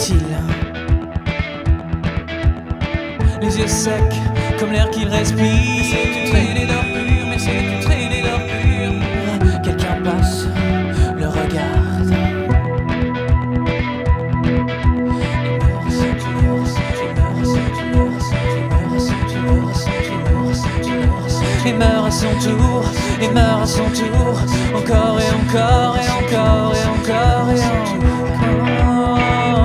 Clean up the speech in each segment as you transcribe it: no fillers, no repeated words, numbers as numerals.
fait-il? Les yeux secs comme l'air qu'il respire. C'est une traînée d'or pur, mais c'est une traînée d'or pur. Quelqu'un passe, le regarde. Il meurt à son tour, il meurt à son tour. Encore et encore et encore et encore et encore.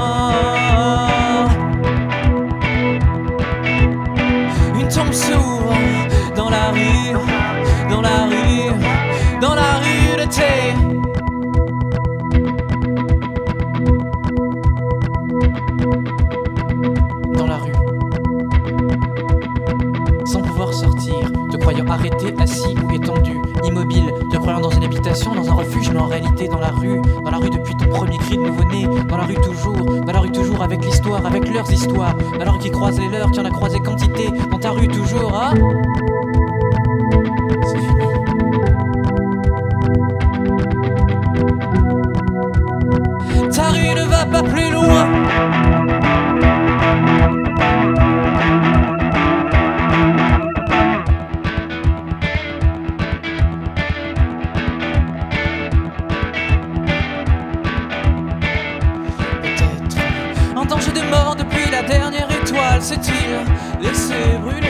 Une tombe s'ouvre dans la rue, dans la rue, dans la rue de thé. Dans la rue, sans pouvoir sortir, te croyant arrêté, assis ou étendu, immobile, te croyant dans une habitation, dans un refuge, mais en réalité dans la rue depuis ton premier cri de nouveau-né, dans la rue toujours avec l'histoire, avec leurs histoires, dans la rue qui croise les leurs, qui en a croisé quantité, dans ta rue toujours, ah c'est fini. Ta rue ne va pas plus loin. En danger de mort depuis la dernière étoile, s'est-il laissé brûler?